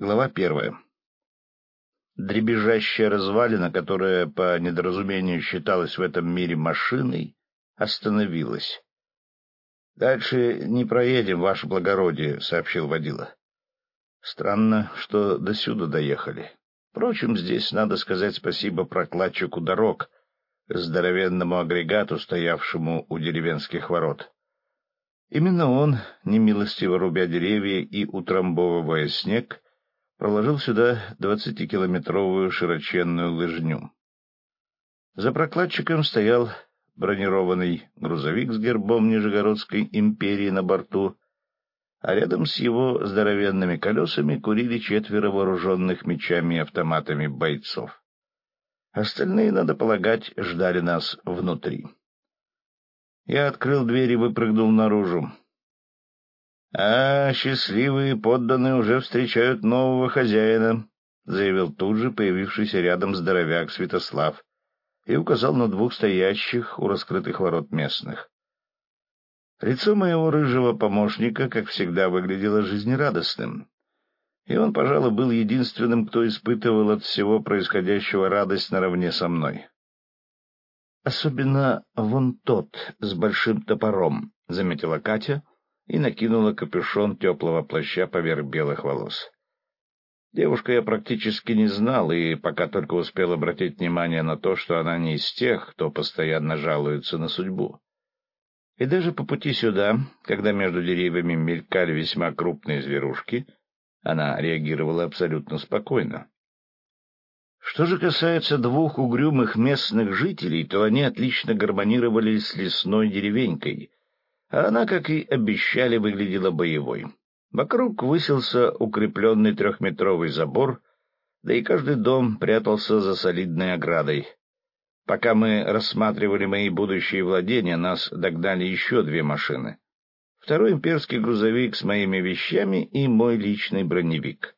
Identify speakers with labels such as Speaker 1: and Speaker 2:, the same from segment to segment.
Speaker 1: Глава 1. Дребезжащая развалина, которая по недоразумению считалась в этом мире машиной, остановилась. — Дальше не проедем, ваше благородие, — сообщил водила. — Странно, что досюда доехали. Впрочем, здесь надо сказать спасибо прокладчику дорог, здоровенному агрегату, стоявшему у деревенских ворот. Именно он, немилостиво рубя деревья и утрамбовывая снег, проложил сюда 20-километровую широченную лыжню. За прокладчиком стоял бронированный грузовик с гербом Нижегородской империи на борту, а рядом с его здоровенными колесами курили 4 вооруженных мечами и автоматами бойцов. Остальные, надо полагать, ждали нас внутри. Я открыл дверь и выпрыгнул наружу. — счастливые подданные уже встречают нового хозяина, — заявил тут же появившийся рядом здоровяк Святослав и указал на 2 стоящих у раскрытых ворот местных. Лицо моего рыжего помощника, как всегда, выглядело жизнерадостным, и он, пожалуй, был единственным, кто испытывал от всего происходящего радость наравне со мной. — Особенно вон тот с большим топором, — заметила Катя и накинула капюшон теплого плаща поверх белых волос. Девушку я практически не знал, и пока только успел обратить внимание на то, что она не из тех, кто постоянно жалуется на судьбу. И даже по пути сюда, когда между деревьями мелькали весьма крупные зверушки, она реагировала абсолютно спокойно. Что же касается 2 угрюмых местных жителей, то они отлично гармонировали с лесной деревенькой, а она, как и обещали, выглядела боевой. Вокруг высился укрепленный 3-метровый забор, да и каждый дом прятался за солидной оградой. Пока мы рассматривали мои будущие владения, нас догнали еще 2 машины. 2-й имперский грузовик с моими вещами и мой личный броневик.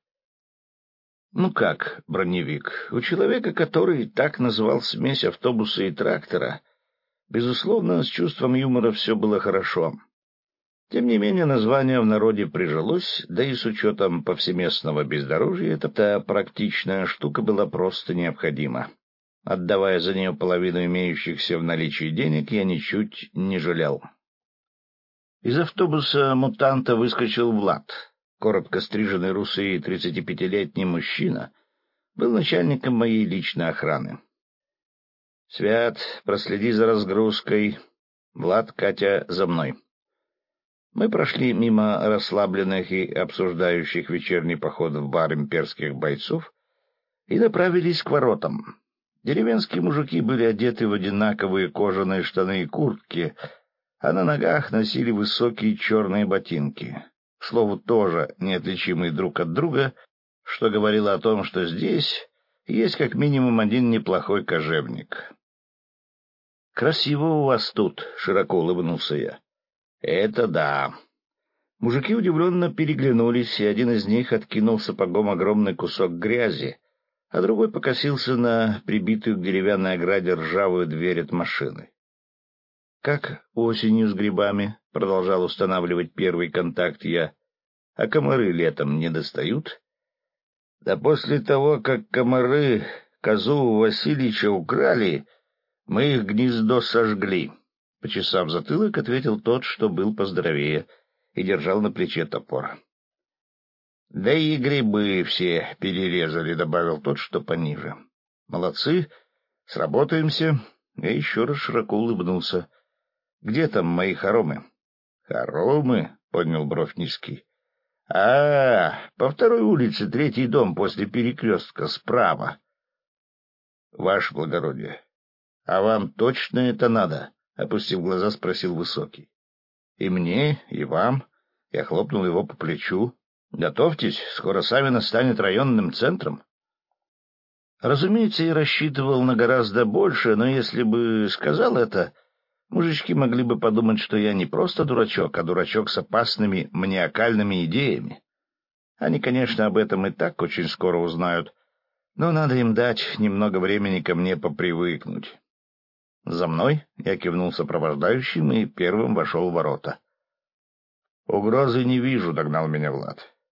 Speaker 1: Ну как броневик? У человека, который так назвал смесь автобуса и трактора, безусловно, с чувством юмора все было хорошо. Тем не менее, название в народе прижилось, да и с учетом повсеместного бездорожья эта практичная штука была просто необходима. Отдавая за нее половину имеющихся в наличии денег, я ничуть не жалел. Из автобуса мутанта выскочил Влад. Коротко стриженный русый 35-летний мужчина был начальником моей личной охраны. — Свят, проследи за разгрузкой. Влад, Катя, за мной. Мы прошли мимо расслабленных и обсуждающих вечерний поход в бар имперских бойцов и направились к воротам. Деревенские мужики были одеты в одинаковые кожаные штаны и куртки, а на ногах носили высокие черные ботинки. К слову, тоже неотличимые друг от друга, что говорило о том, что здесь есть как минимум один неплохой кожевник. — Красиво у вас тут, — широко улыбнулся я. — Это да. Мужики удивленно переглянулись, и один из них откинул сапогом огромный кусок грязи, а другой покосился на прибитую к деревянной ограде ржавую дверь от машины. — Как осенью с грибами? — продолжал устанавливать первый контакт я. — А комары летом не достают? — Да после того, как комары козу у Васильича украли, мы их гнездо сожгли. Почесав затылок, ответил тот, что был поздоровее, и держал на плече топор. — Да и грибы все перерезали, — добавил тот, что пониже. — Молодцы, сработаемся. Я еще раз широко улыбнулся. — Где там мои хоромы? — Хоромы? — поднял бровь низкий. — По 2-й улице, 3-й дом после перекрестка, справа. — Ваше благородие, а вам точно это надо? — опустив глаза, спросил высокий. — И мне, и вам. Я хлопнул его по плечу. — Готовьтесь, скоро Савино станет районным центром. Разумеется, я рассчитывал на гораздо больше, но если бы сказал это, мужички могли бы подумать, что я не просто дурачок, а дурачок с опасными маниакальными идеями. Они, конечно, об этом и так очень скоро узнают, но надо им дать немного времени ко мне попривыкнуть. «За мной?» — я кивнул сопровождающим и первым вошел в ворота. «Угрозы не вижу», — догнал меня Влад.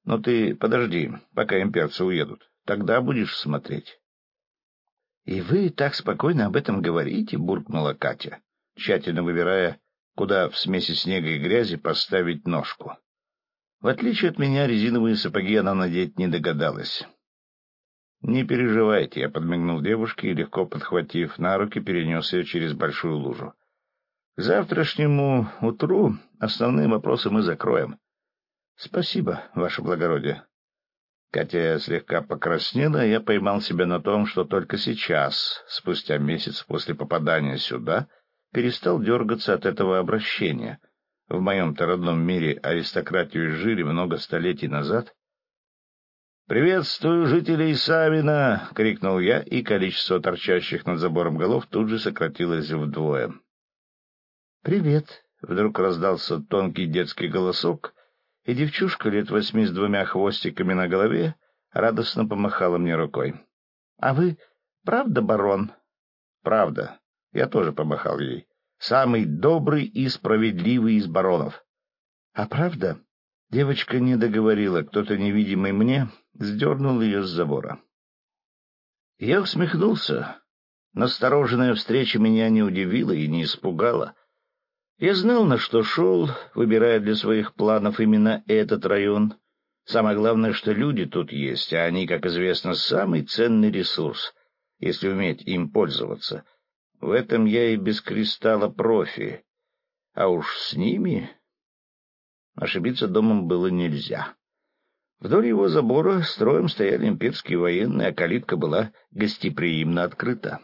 Speaker 1: Но ты подожди, пока имперцы уедут. Тогда будешь смотреть. — И вы так спокойно об этом говорите? — буркнула Катя, тщательно выбирая, куда в смеси снега и грязи поставить ножку. В отличие от меня, резиновые сапоги она надеть не догадалась. — Не переживайте, — я подмигнул девушке и, легко подхватив на руки, перенес ее через большую лужу. — К завтрашнему утру основные вопросы мы закроем. — Спасибо, ваше благородие. Катя слегка покраснела, и я поймал себя на том, что только сейчас, спустя месяц после попадания сюда, перестал дергаться от этого обращения. В моем-то родном мире аристократию изжили много столетий назад. «Приветствую жителей Савина!» — крикнул я, и количество торчащих над забором голов тут же сократилось вдвое. «Привет!» — вдруг раздался тонкий детский голосок, и девчушка лет 8 с 2 хвостиками на голове радостно помахала мне рукой. — А вы правда барон? — Правда. Я тоже помахал ей. Самый добрый и справедливый из баронов. — А правда? Девочка не договорила, кто-то невидимый мне сдернул ее с забора. Я усмехнулся. Настороженная встреча меня не удивила и не испугала. Я знал, на что шел, выбирая для своих планов именно этот район. Самое главное, что люди тут есть, а они, как известно, самый ценный ресурс, если уметь им пользоваться. В этом я и без кристалла профи. А уж с ними ошибиться домом было нельзя. Вдоль его забора строем стояли имперские военные, а калитка была гостеприимно открыта.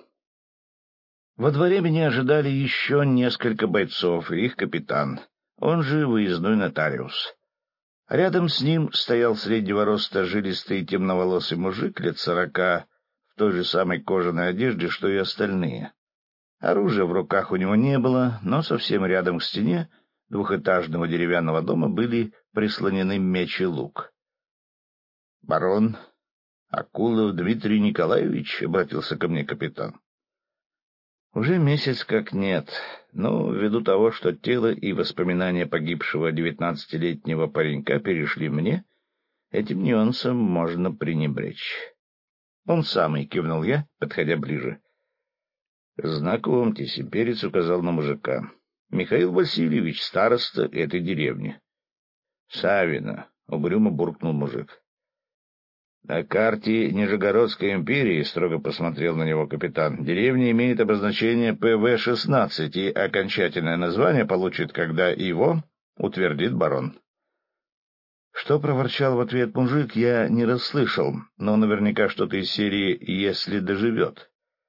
Speaker 1: Во дворе меня ожидали еще несколько бойцов и их капитан, он же выездной нотариус. Рядом с ним стоял среднего роста жилистый темноволосый мужик лет 40 в той же самой кожаной одежде, что и остальные. Оружия в руках у него не было, но совсем рядом к стене двухэтажного деревянного дома были прислонены меч и лук. — Барон Акулов Дмитрий Николаевич, — обратился ко мне капитан. Уже месяц как нет, но ввиду того, что тело и воспоминания погибшего 19-летнего паренька перешли мне, этим нюансом можно пренебречь. Он самый, — кивнул я, подходя ближе. — Знакомьтесь, — имперец указал на мужика. — Михаил Васильевич, староста этой деревни. — Савина, — угрюмо буркнул мужик. — На карте Нижегородской империи, — строго посмотрел на него капитан, — деревня имеет обозначение ПВ-16, и окончательное название получит, когда его утвердит барон. Что проворчал в ответ мужик, я не расслышал, но наверняка что-то из серии «если доживет».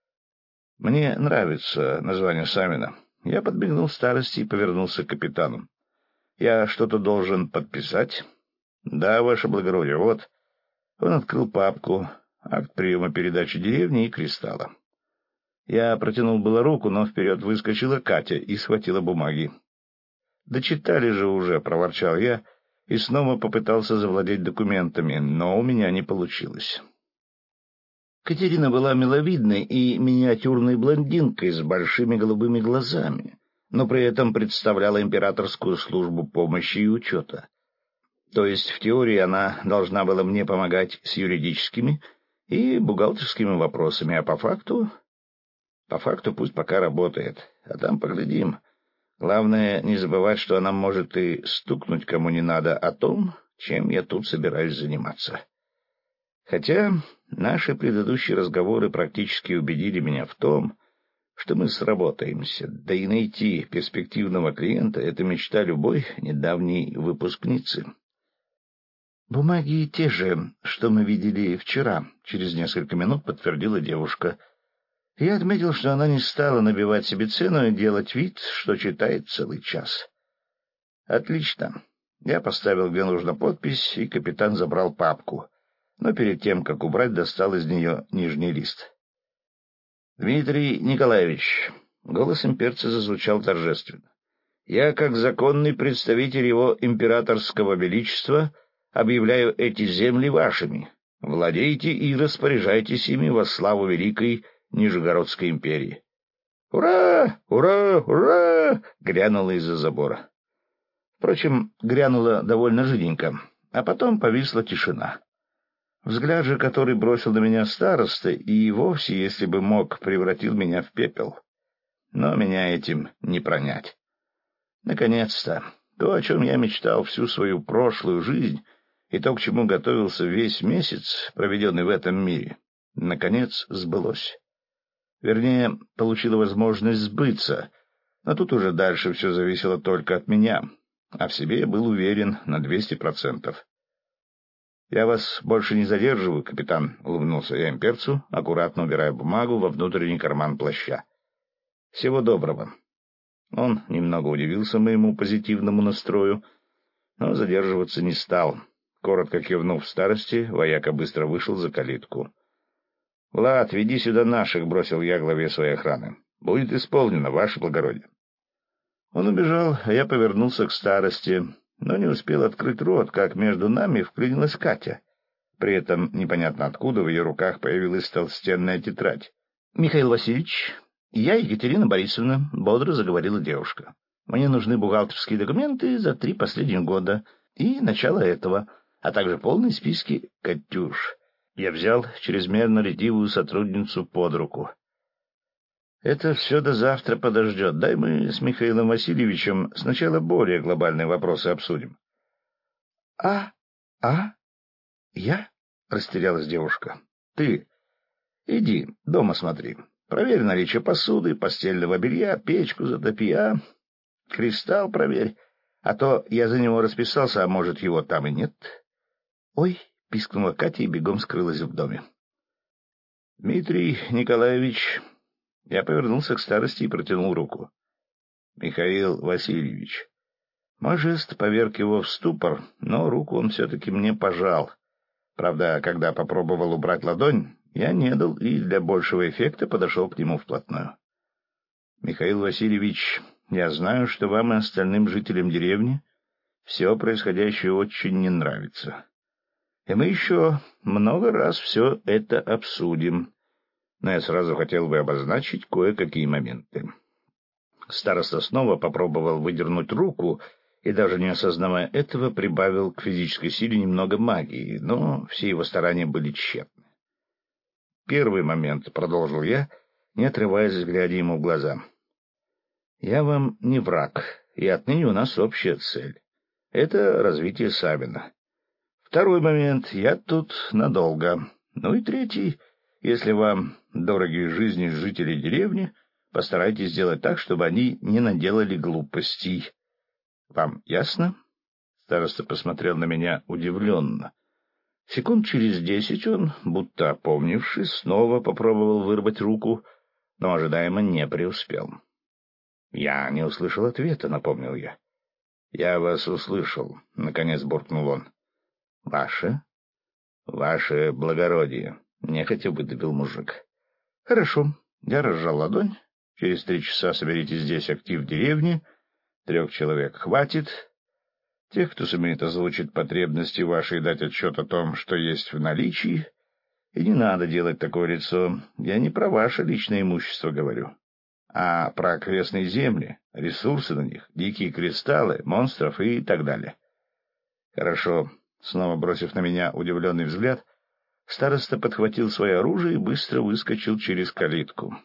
Speaker 1: Мне нравится название Савина. Я подбегнул старости и повернулся к капитану. — Я что-то должен подписать? — Да, ваше благородие, вот... Он открыл папку, акт приема передачи деревни и кристалла. Я протянул было руку, но вперед выскочила Катя и схватила бумаги. — Дочитали же уже, — проворчал я, и снова попытался завладеть документами, но у меня не получилось. Катерина была миловидной и миниатюрной блондинкой с большими голубыми глазами, но при этом представляла императорскую службу помощи и учета. То есть, в теории, она должна была мне помогать с юридическими и бухгалтерскими вопросами, а по факту... По факту пусть пока работает, а там поглядим. Главное, не забывать, что она может и стукнуть кому не надо о том, чем я тут собираюсь заниматься. Хотя наши предыдущие разговоры практически убедили меня в том, что мы сработаемся, да и найти перспективного клиента — это мечта любой недавней выпускницы. «Бумаги те же, что мы видели вчера», — через несколько минут подтвердила девушка. Я отметил, что она не стала набивать себе цену и делать вид, что читает целый час. «Отлично». Я поставил, где нужно, подпись, и капитан забрал папку, но перед тем, как убрать, достал из нее нижний лист. «Дмитрий Николаевич», — голос имперца зазвучал торжественно, — «я, как законный представитель его императорского величества, объявляю эти земли вашими. Владейте и распоряжайтесь ими во славу великой Нижегородской империи». «Ура! Ура! Ура!» — грянуло из-за забора. Впрочем, грянуло довольно жиденько. А потом повисла тишина. Взгляд же, который бросил на меня староста, и вовсе, если бы мог, превратил меня в пепел. Но меня этим не пронять. Наконец-то, то, о чем я мечтал всю свою прошлую жизнь, и то, к чему готовился весь месяц, проведенный в этом мире, наконец сбылось. Вернее, получила возможность сбыться, но тут уже дальше все зависело только от меня, а в себе я был уверен на 200%. «Я вас больше не задерживаю, капитан», — улыбнулся я имперцу, аккуратно убирая бумагу во внутренний карман плаща. «Всего доброго». Он немного удивился моему позитивному настрою, но задерживаться не стал. Коротко кивнув старости, вояка быстро вышел за калитку. «Влад, веди сюда наших», — бросил я главе своей охраны. «Будет исполнено, ваше благородие». Он убежал, а я повернулся к старости, но не успел открыть рот, как между нами вклинилась Катя. При этом непонятно откуда в ее руках появилась толстенная тетрадь. «Михаил Васильевич, я Екатерина Борисовна», — бодро заговорила девушка. «Мне нужны бухгалтерские документы за 3 последних года и начало этого, а также полные списки Катюш». Я взял чрезмерно ретивую сотрудницу под руку. «Это все до завтра подождет. Дай мы с Михаилом Васильевичем сначала более глобальные вопросы обсудим». «А? Я?» — растерялась девушка. «Ты иди, дома смотри. Проверь наличие посуды, постельного белья, печку затопи, кристалл проверь. А то я за него расписался, а может, его там и нет». «Ой!» — пискнула Катя и бегом скрылась в доме. «Дмитрий Николаевич...» Я повернулся к старости и протянул руку. «Михаил Васильевич». Мой жест поверг его в ступор, но руку он все-таки мне пожал. Правда, когда попробовал убрать ладонь, я не дал и для большего эффекта подошел к нему вплотную. «Михаил Васильевич, я знаю, что вам и остальным жителям деревни все происходящее очень не нравится. И мы еще много раз все это обсудим. Но я сразу хотел бы обозначить кое-какие моменты». Староста снова попробовал выдернуть руку и, даже не осознавая этого, прибавил к физической силе немного магии, но все его старания были тщетны. «Первый момент», — продолжил я, не отрываясь, глядя ему в глаза. «Я вам не враг, и отныне у нас общая цель. Это развитие Савина. Второй момент — я тут надолго. Ну и третий — если вам дороги жизни жителей деревни, постарайтесь сделать так, чтобы они не наделали глупостей. Вам ясно?» Староста посмотрел на меня удивленно. Секунд через 10 он, будто опомнившись, снова попробовал вырвать руку, но ожидаемо не преуспел. «Я не услышал ответа», — напомнил я. «Я вас услышал», — наконец буркнул он. «Ваше? Ваше благородие», — нехотя выдавил мужик. «Хорошо». Я разжал ладонь. «Через 3 часа соберите здесь актив деревни. 3 человек хватит. Тех, кто сумеет озвучить потребности ваши и дать отчет о том, что есть в наличии. И не надо делать такое лицо. Я не про ваше личное имущество говорю, а про окрестные земли, ресурсы на них, дикие кристаллы, монстров и так далее». «Хорошо». Снова бросив на меня удивленный взгляд, староста подхватил свое оружие и быстро выскочил через калитку.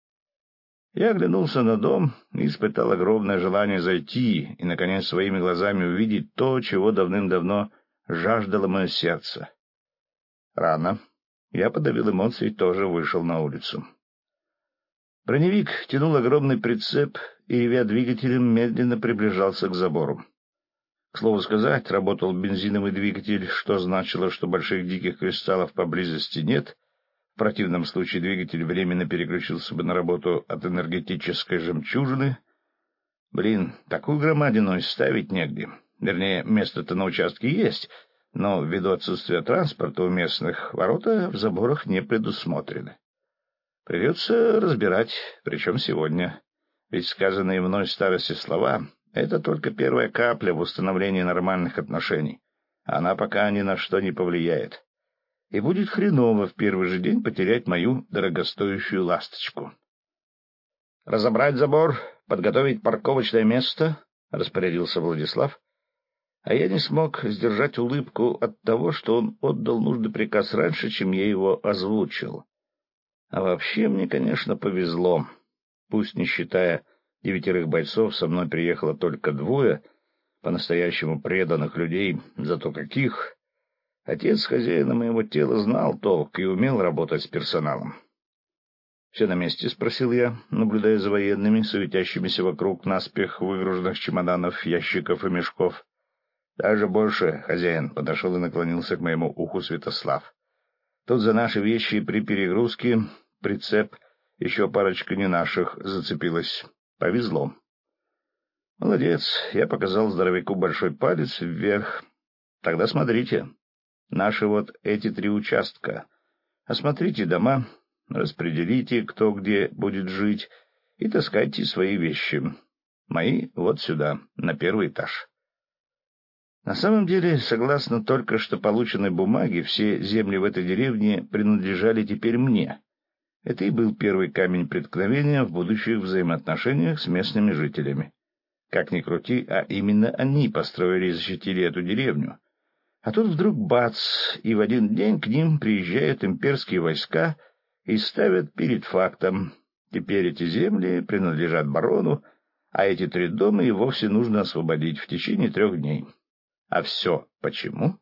Speaker 1: Я оглянулся на дом и испытал огромное желание зайти и, наконец, своими глазами увидеть то, чего давным-давно жаждало мое сердце. Рано. Я подавил эмоции и тоже вышел на улицу. Броневик тянул огромный прицеп и, ревя двигателем, медленно приближался к забору. К слову сказать, работал бензиновый двигатель, что значило, что больших диких кристаллов поблизости нет. В противном случае двигатель временно переключился бы на работу от энергетической жемчужины. Блин, такую громадину ставить негде. Вернее, место-то на участке есть, но ввиду отсутствия транспорта у местных ворота в заборах не предусмотрены. Придется разбирать, причем сегодня. Ведь сказанные мной старости слова — это только первая капля в установлении нормальных отношений. Она пока ни на что не повлияет. И будет хреново в первый же день потерять мою дорогостоящую ласточку. «Разобрать забор, подготовить парковочное место», — распорядился Владислав. А я не смог сдержать улыбку от того, что он отдал нужный приказ раньше, чем я его озвучил. А вообще мне, конечно, повезло. Пусть, не считая 9 бойцов, со мной приехало только 2 по-настоящему преданных людей, зато каких. Отец хозяина моего тела знал толк и умел работать с персоналом. «Все на месте?» — спросил я, наблюдая за военными, суетящимися вокруг наспех выгруженных чемоданов, ящиков и мешков. «Даже больше, хозяин», — подошел и наклонился к моему уху Святослав. «Тут за наши вещи при перегрузке прицеп, еще парочка не наших зацепилась. Повезло». «Молодец», — я показал здоровяку большой палец вверх. «Тогда смотрите. Наши вот эти 3 участка. Осмотрите дома, распределите, кто где будет жить, и таскайте свои вещи. Мои вот сюда, на 1-й этаж». На самом деле, согласно только что полученной бумаге, все земли в этой деревне принадлежали теперь мне. Это и был первый камень преткновения в будущих взаимоотношениях с местными жителями. Как ни крути, а именно они построили и защитили эту деревню. А тут вдруг бац, и в один день к ним приезжают имперские войска и ставят перед фактом: теперь эти земли принадлежат барону, а эти 3 дома и вовсе нужно освободить в течение 3 дней. А все почему?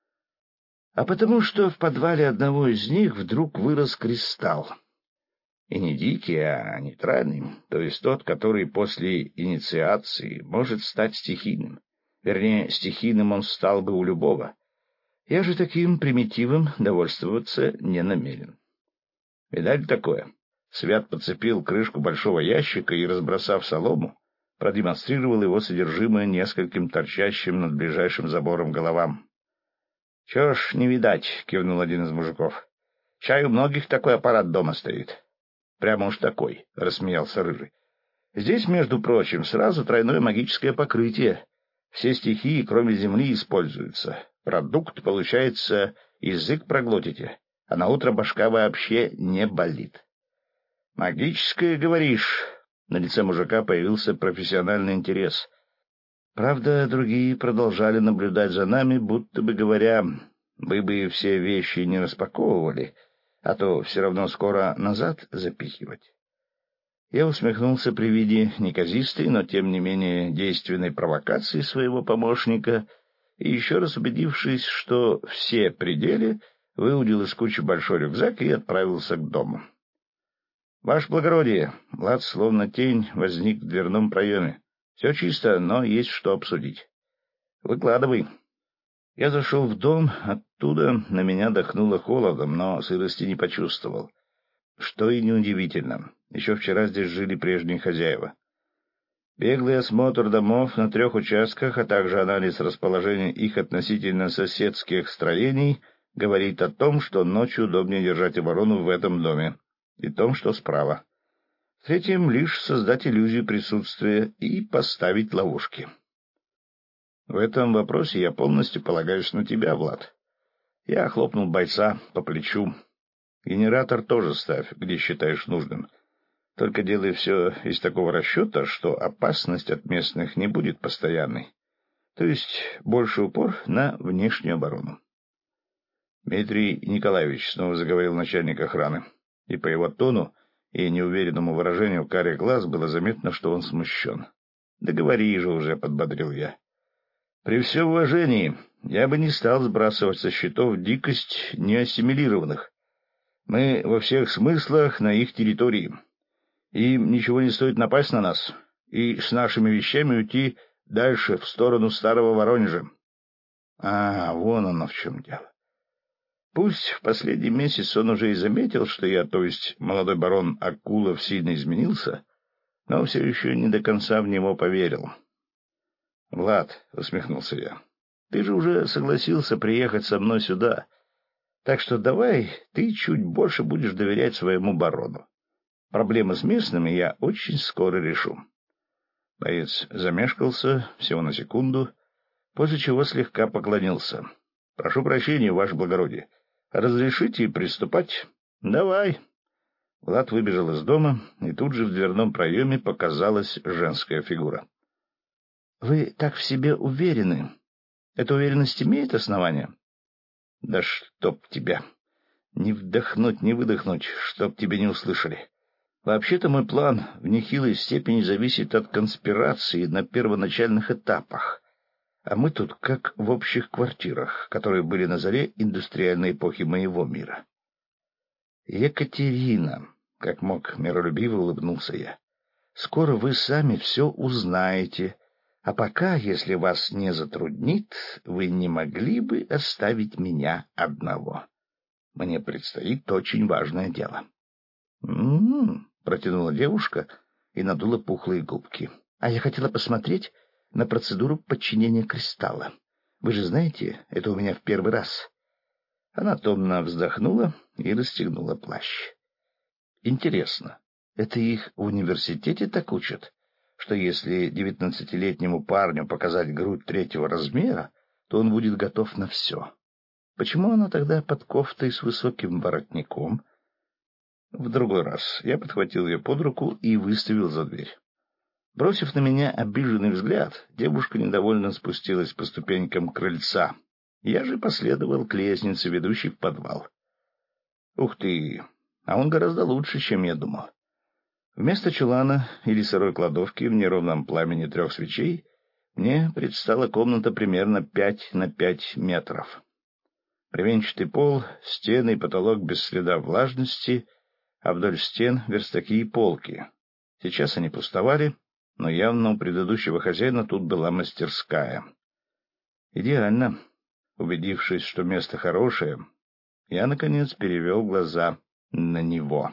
Speaker 1: А потому что в подвале одного из них вдруг вырос кристалл. И не дикий, а нейтральный, то есть тот, который после инициации может стать стихийным. Вернее, стихийным он стал бы у любого. Я же таким примитивом довольствоваться не намерен. Видали такое? Свят подцепил крышку большого ящика и, разбросав солому, продемонстрировал его содержимое нескольким торчащим над ближайшим забором головам. — Чего ж не видать, — кивнул один из мужиков. — Чай у многих такой аппарат дома стоит. — Прямо уж такой, — рассмеялся Рыжий. — Здесь, между прочим, сразу тройное магическое покрытие. Все стихии, кроме земли, используются. Продукт, получается, язык проглотите, а наутро башка вообще не болит. — Магическое, говоришь? На лице мужика появился профессиональный интерес. Правда, другие продолжали наблюдать за нами, будто бы говоря: «Вы бы все вещи не распаковывали, а то все равно скоро назад запихивать». Я усмехнулся при виде неказистой, но тем не менее действенной провокации своего помощника и, еще раз убедившись, что все пределы, выудил из кучи большой рюкзак и отправился к дому. — Ваше благородие, — Влад, словно тень, возник в дверном проеме. — Все чисто, но есть что обсудить. — Выкладывай. Я зашел в дом, оттуда на меня дохнуло холодом, но сырости не почувствовал. Что и неудивительно. Еще вчера здесь жили прежние хозяева. Беглый осмотр домов на 3 участках, а также анализ расположения их относительно соседских строений говорит о том, что ночью удобнее держать оборону в этом доме и том, что справа. В-третьем, лишь создать иллюзию присутствия и поставить ловушки. В этом вопросе я полностью полагаюсь на тебя, Влад. Я хлопнул бойца по плечу. Генератор тоже ставь, где считаешь нужным. Только делай все из такого расчета, что опасность от местных не будет постоянной. То есть больше упор на внешнюю оборону. Дмитрий Николаевич, снова заговорил начальник охраны, и по его тону и неуверенному выражению карих глаз было заметно, что он смущен. — Да говори же уже, — подбодрил я. — При всем уважении, я бы не стал сбрасывать со счетов дикость неассимилированных. Мы во всех смыслах на их территории. Им ничего не стоит напасть на нас и с нашими вещами уйти дальше, в сторону Старого Воронежа. Вон оно в чем дело. Пусть в последний месяц он уже и заметил, что я, то есть молодой барон Акулов, сильно изменился, но все еще не до конца в него поверил. — Влад, — усмехнулся я, — ты же уже согласился приехать со мной сюда, так что давай ты чуть больше будешь доверять своему барону. Проблемы с местными я очень скоро решу. Боец замешкался всего на секунду, после чего слегка поклонился. — Прошу прощения, ваше благородие. Разрешите приступать? — Давай. Влад выбежал из дома, и тут же в дверном проеме показалась женская фигура. — Вы так в себе уверены? Эта уверенность имеет основания? Да чтоб тебя! Не вдохнуть, не выдохнуть, чтоб тебя не услышали. Вообще-то мой план в нехилой степени зависит от конспирации на первоначальных этапах. А мы тут как в общих квартирах, которые были на заре индустриальной эпохи моего мира. Екатерина, как мог миролюбиво улыбнулся я, скоро вы сами все узнаете, а пока, если вас не затруднит, вы не могли бы оставить меня одного. Мне предстоит очень важное дело. Протянула девушка и надула пухлые губки. А я хотела посмотреть на процедуру подчинения кристалла. Вы же знаете, это у меня в первый раз. Она томно вздохнула и расстегнула плащ. Интересно, это их в университете так учат, что если 19-летнему парню показать грудь третьего размера, то он будет готов на все? Почему она тогда под кофтой с высоким воротником? В другой раз я подхватил ее под руку и выставил за дверь. Бросив на меня обиженный взгляд, девушка недовольно спустилась по ступенькам крыльца. Я же последовал к лестнице, ведущей в подвал. Ух ты! А он гораздо лучше, чем я думал. Вместо чулана или сырой кладовки в неровном пламени 3 свечей мне предстала комната примерно 5 на 5 метров. Бревенчатый пол, стены и потолок без следа влажности, а вдоль стен верстаки и полки. Сейчас они пустовали, но явно у предыдущего хозяина тут была мастерская. Идеально. Убедившись, что место хорошее, я, наконец, перевел глаза на него.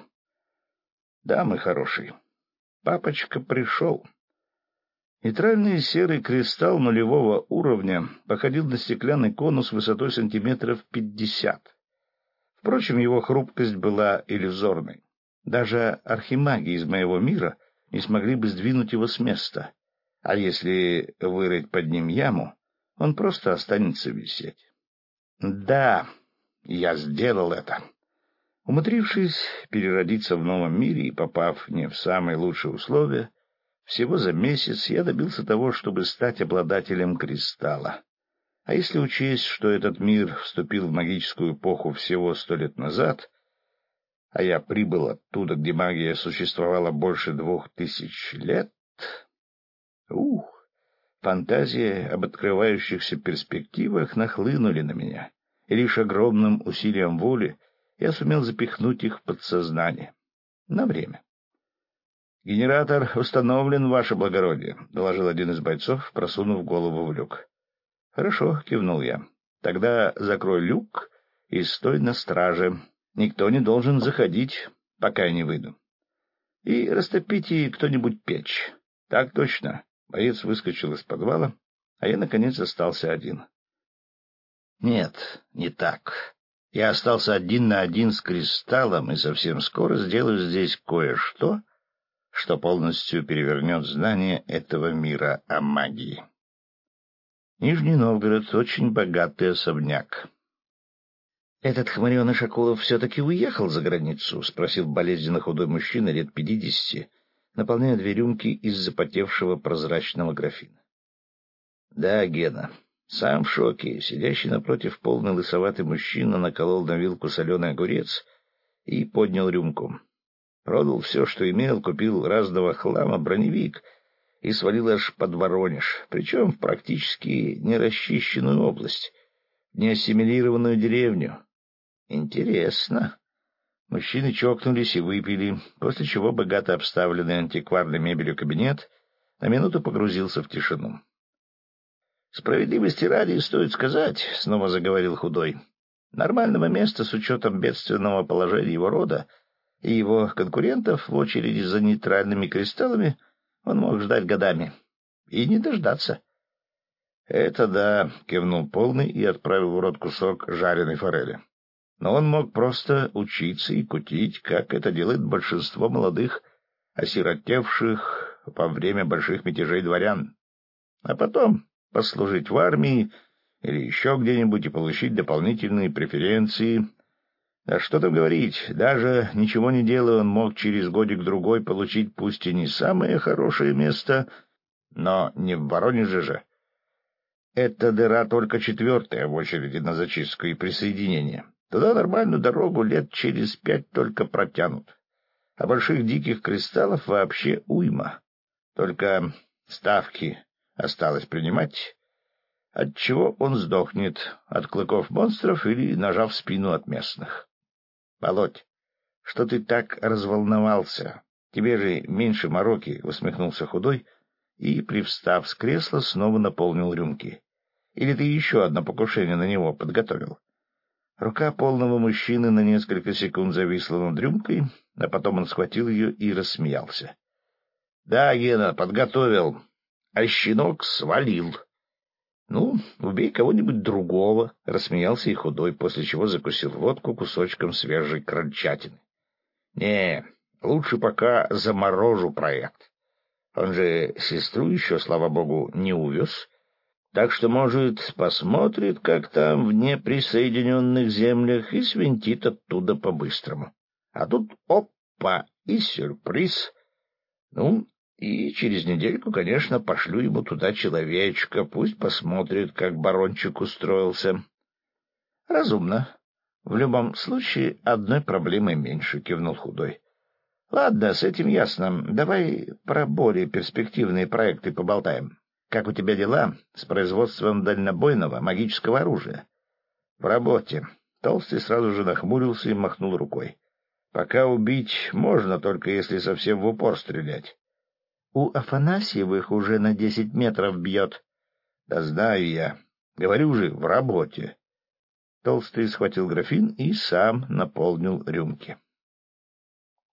Speaker 1: Да, мой хороший, папочка пришел. Нейтральный серый кристалл нулевого уровня походил на стеклянный конус высотой сантиметров 50. Впрочем, его хрупкость была иллюзорной. Даже архимаги из моего мира не смогли бы сдвинуть его с места. А если вырыть под ним яму, он просто останется висеть. Да, я сделал это. Умудрившись переродиться в новом мире и попав не в самые лучшие условия, всего за месяц я добился того, чтобы стать обладателем кристалла. А если учесть, что этот мир вступил в магическую эпоху всего 100 лет назад, а я прибыл оттуда, где магия существовала больше 2000 лет... Фантазии об открывающихся перспективах нахлынули на меня, и лишь огромным усилием воли я сумел запихнуть их в подсознание. На время. «Генератор установлен, ваше благородие», — доложил один из бойцов, просунув голову в люк. «Хорошо», — кивнул я. «Тогда закрой люк и стой на страже. Никто не должен заходить, пока я не выйду. И растопите кто-нибудь печь». «Так точно». Боец выскочил из подвала, а я, наконец, остался один. Нет, не так. Я остался 1 на 1 с кристаллом, и совсем скоро сделаю здесь кое-что, что полностью перевернет знание этого мира о магии. Нижний Новгород — очень богатый особняк. — Этот хмареныш Акулов все-таки уехал за границу? — спросил болезненно худой мужчина лет 50, наполняя 2 рюмки из запотевшего прозрачного графина. — Да, Гена, сам в шоке. Сидящий напротив полный лысоватый мужчина наколол на вилку соленый огурец и поднял рюмку. Продал все, что имел, купил разного хлама, броневик и свалил аж под Воронеж, причем в практически нерасчищенную область, в неассимилированную деревню. Интересно. Мужчины чокнулись и выпили, после чего богато обставленный антикварной мебелью кабинет на минуту погрузился в тишину. «Справедливости ради стоит сказать», — снова заговорил худой, — «нормального места с учетом бедственного положения его рода и его конкурентов в очереди за нейтральными кристаллами он мог ждать годами. И не дождаться». «Это да», — кивнул полный и отправил в рот кусок жареной форели. «Но он мог просто учиться и кутить, как это делает большинство молодых, осиротевших во время больших мятежей дворян. А потом послужить в армии или еще где-нибудь и получить дополнительные преференции. Да что там говорить, даже ничего не делая, он мог через годик-другой получить пусть и не самое хорошее место, но не в Воронеже же. эта дыра только 4-я в очереди на зачистку и присоединение. Туда нормальную дорогу лет через 5 только протянут. А больших диких кристаллов вообще уйма. Только ставки осталось принимать, отчего он сдохнет от клыков монстров или ножа в спину от местных. — Володь, что ты так разволновался? Тебе же меньше мороки, — усмехнулся Худой и, привстав с кресла, снова наполнил рюмки. — Или ты еще одно покушение на него подготовил? Рука полного мужчины на несколько секунд зависла над рюмкой, а потом он схватил ее и рассмеялся. — Да, Гена, подготовил, а щенок свалил. — Ну, убей кого-нибудь другого, — рассмеялся и Худой, после чего закусил водку кусочком свежей крольчатины. — Не, лучше пока заморожу проект. Он же сестру еще, слава богу, не увез. Так что, может, посмотрит, как там в неприсоединенных землях, и свинтит оттуда по-быстрому. А тут опа, и сюрприз. Ну, и через недельку, конечно, пошлю ему туда человечка, пусть посмотрит, как барончик устроился. — Разумно. В любом случае, одной проблемой меньше, — кивнул Худой. — Ладно, с этим ясно. Давай про более перспективные проекты поболтаем. Как у тебя дела с производством дальнобойного магического оружия? — В работе. Толстый сразу же нахмурился и махнул рукой. — Пока убить можно, только если совсем в упор стрелять. — У Афанасьевых уже на 10 метров бьет. — Да знаю я. Говорю же, в работе. Толстый схватил графин и сам наполнил рюмки.